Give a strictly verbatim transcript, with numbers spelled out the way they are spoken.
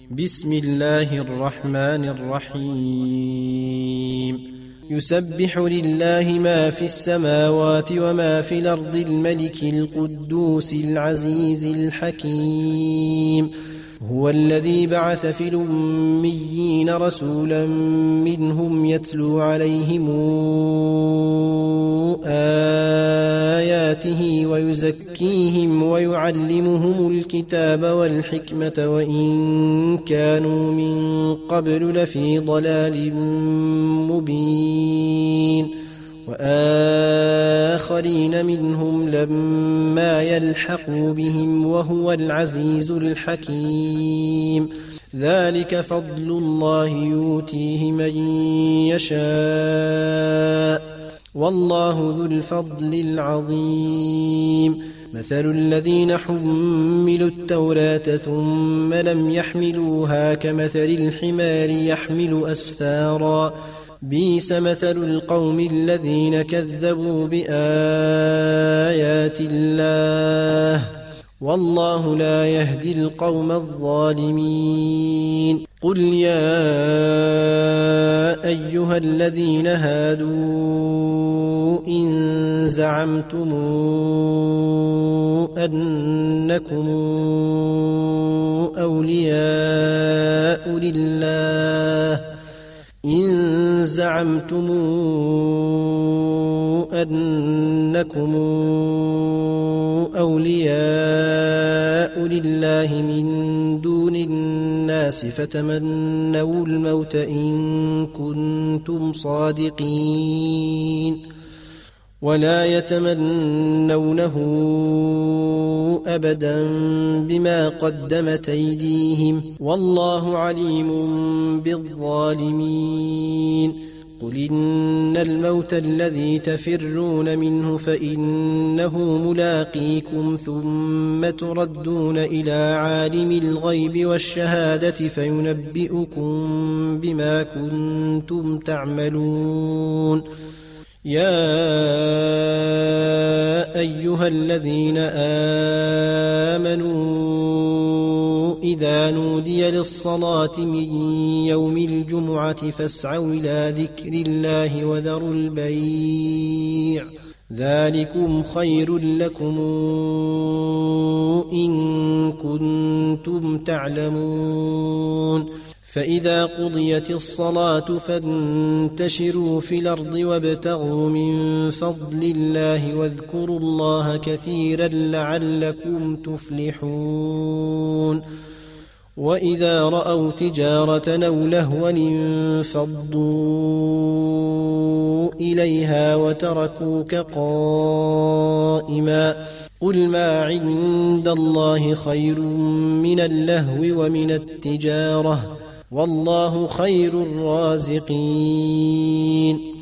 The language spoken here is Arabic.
بسم الله الرحمن الرحيم يسبح لله ما في السماوات وما في الأرض الملك القدوس العزيز الحكيم هو الذي بعث في الأميين رسولا منهم يتلو عليهم آياته ويزكيهم ويعلمهم الكتاب والحكمة وإن كانوا من قبل لفي ضلال مبين وآخرين منهم لما يلحقوا بهم وهو العزيز الحكيم ذلك فضل الله يؤتيه من يشاء والله ذو الفضل العظيم مثل الذين حملوا التوراة ثم لم يحملوها كمثل الحمار يحمل أسفارا بئس مثل القوم الذين كذبوا بآيات الله والله لا يهدي القوم الظالمين قل يا أيها الذين هادوا إن زعمتم أنكم أولياء لله إن زعمتم أنكم أولياء لله من دون الناس فتمنوا الموت إن كنتم صادقين ولا يتمنونه أبدا بما قدمت أيديهم والله عليم بالظالمين قل إن الموت الذي تفرون منه فإنه ملاقيكم ثم تردون إلى عالم الغيب والشهادة فينبئكم بما كنتم تعملون يا أيها الذين آمنوا إذا نودي للصلاة من يوم الجمعة فاسعوا إلى ذكر الله وذروا البيع ذلكم خير لكم إن كنتم تعلمون فإذا قضيت الصلاة فانتشروا في الأرض وابتغوا من فضل الله واذكروا الله كثيرا لعلكم تفلحون وإذا رأوا تجارة أو لهوا انفضوا إليها وتركوك قائما قل ما عند الله خير من اللهو ومن التجارة والله خير الرازقين